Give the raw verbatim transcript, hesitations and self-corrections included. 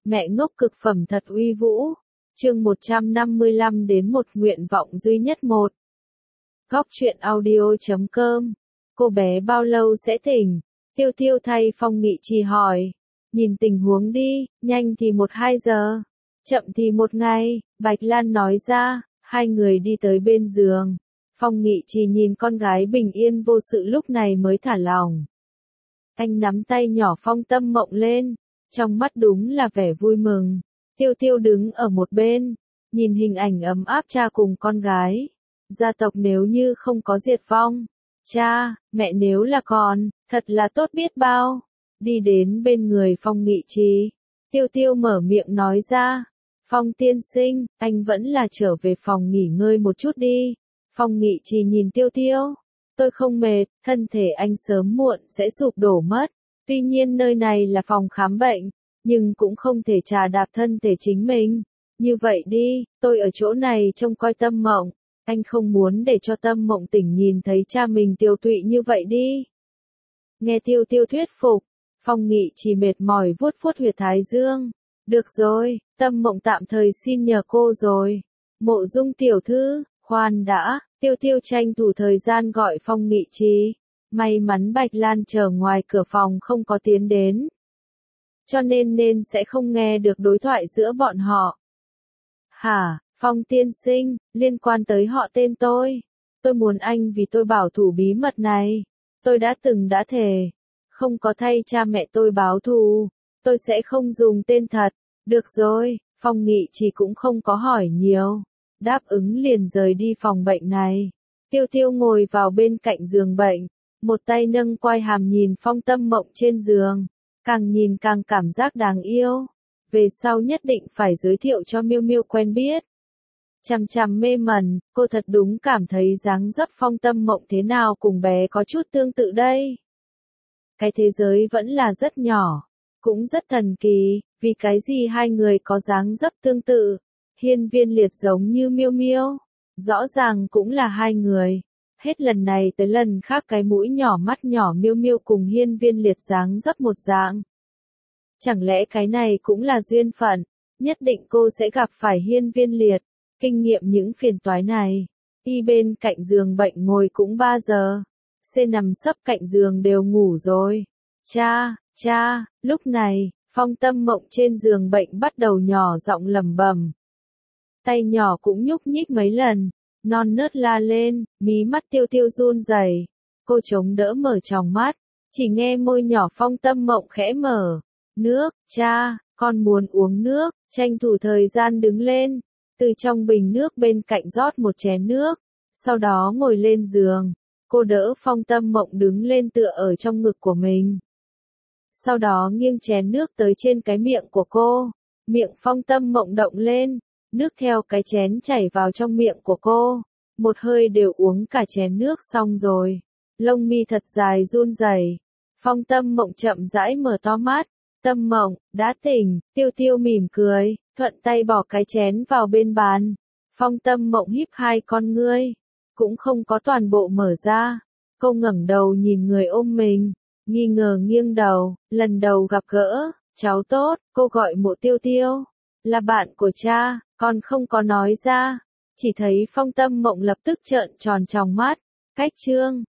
Mẹ ngốc cực phẩm thật uy vũ. Chương một trăm năm mươi lăm đến một nguyện vọng duy nhất một. Góc truyện audio chấm com. Cô bé bao lâu sẽ tỉnh? Tiêu Tiêu thay Phong Nghị Trì hỏi. Nhìn tình huống đi, nhanh thì một hai giờ, chậm thì một ngày, Bạch Lan nói ra. Hai người đi tới bên giường. Phong Nghị Trì nhìn con gái bình yên vô sự lúc này mới thả lòng. Anh nắm tay nhỏ Phong Tâm Mộng lên, trong mắt đúng là vẻ vui mừng. Tiêu Tiêu đứng ở một bên, nhìn hình ảnh ấm áp cha cùng con gái. Gia tộc nếu như không có diệt vong, cha, mẹ nếu là còn, thật là tốt biết bao. Đi đến bên người Phong Nghị Trì, Tiêu Tiêu mở miệng nói ra. Phong tiên sinh, anh vẫn là trở về phòng nghỉ ngơi một chút đi. Phong Nghị Trì nhìn Tiêu Tiêu. Tôi không mệt, thân thể anh sớm muộn sẽ sụp đổ mất. Tuy nhiên nơi này là phòng khám bệnh, nhưng cũng không thể trà đạp thân thể chính mình. Như vậy đi, tôi ở chỗ này trông coi Tâm Mộng. Anh không muốn để cho Tâm Mộng tỉnh nhìn thấy cha mình tiêu tụy như vậy đi. Nghe Tiêu Tiêu thuyết phục, Phong Nghị Trì mệt mỏi vuốt vuốt huyệt thái dương. Được rồi, Tâm Mộng tạm thời xin nhờ cô rồi. Mộ Dung tiểu thư, khoan đã. Tiêu Tiêu tranh thủ thời gian gọi Phong Nghị Trì. May mắn Bạch Lan chờ ngoài cửa phòng không có tiến đến, cho nên nên sẽ không nghe được đối thoại giữa bọn họ. Hả, Phong tiên sinh, liên quan tới họ tên tôi. Tôi muốn anh vì tôi bảo thủ bí mật này. Tôi đã từng đã thề, không có thay cha mẹ tôi báo thù, tôi sẽ không dùng tên thật. Được rồi, Phong Nghị Trì cũng không có hỏi nhiều. Đáp ứng liền rời đi phòng bệnh này. Tiêu Tiêu ngồi vào bên cạnh giường bệnh, một tay nâng quai hàm nhìn Phong Tâm Mộng trên giường, càng nhìn càng cảm giác đáng yêu. Về sau nhất định phải giới thiệu cho Miêu Miêu quen biết. Chằm chằm mê mẩn, cô thật đúng cảm thấy dáng dấp Phong Tâm Mộng thế nào cùng bé có chút tương tự đây. Cái thế giới vẫn là rất nhỏ, cũng rất thần kỳ, vì cái gì hai người có dáng dấp tương tự. Hiên Viên Liệt giống như Miêu Miêu, rõ ràng cũng là hai người. Hết lần này tới lần khác cái mũi nhỏ mắt nhỏ Miêu Miêu cùng Hiên Viên Liệt dáng dấp một dạng. Chẳng lẽ cái này cũng là duyên phận, nhất định cô sẽ gặp phải Hiên Viên Liệt. Kinh nghiệm những phiền toái này, y bên cạnh giường bệnh ngồi cũng ba giờ, C nằm sấp cạnh giường đều ngủ rồi. Cha, cha, lúc này, Phong Tâm Mộng trên giường bệnh bắt đầu nhỏ giọng lẩm bẩm. Tay nhỏ cũng nhúc nhích mấy lần, non nớt la lên, mí mắt Tiêu Tiêu run rẩy. Cô chống đỡ mở tròng mắt, chỉ nghe môi nhỏ Phong Tâm Mộng khẽ mở. Nước, cha, con muốn uống nước. Tranh thủ thời gian đứng lên, từ trong bình nước bên cạnh rót một chén nước, sau đó ngồi lên giường. Cô đỡ Phong Tâm Mộng đứng lên tựa ở trong ngực của mình. Sau đó nghiêng chén nước tới trên cái miệng của cô. Miệng Phong Tâm Mộng động lên, nước theo cái chén chảy vào trong miệng của cô. Một hơi đều uống cả chén nước xong rồi. Lông mi thật dài run rẩy. Phong Tâm Mộng chậm rãi mở to mắt. Tâm Mộng, đã tỉnh. Tiêu Tiêu mỉm cười, thuận tay bỏ cái chén vào bên bàn. Phong Tâm Mộng híp hai con ngươi, cũng không có toàn bộ mở ra. Cô ngẩng đầu nhìn người ôm mình, nghi ngờ nghiêng đầu. Lần đầu gặp gỡ, cháu tốt, cô gọi Mộ Tiêu Tiêu, là bạn của cha, còn không có nói ra. Chỉ thấy Phong Tâm Mộng lập tức trợn tròn tròng mắt. Cách chương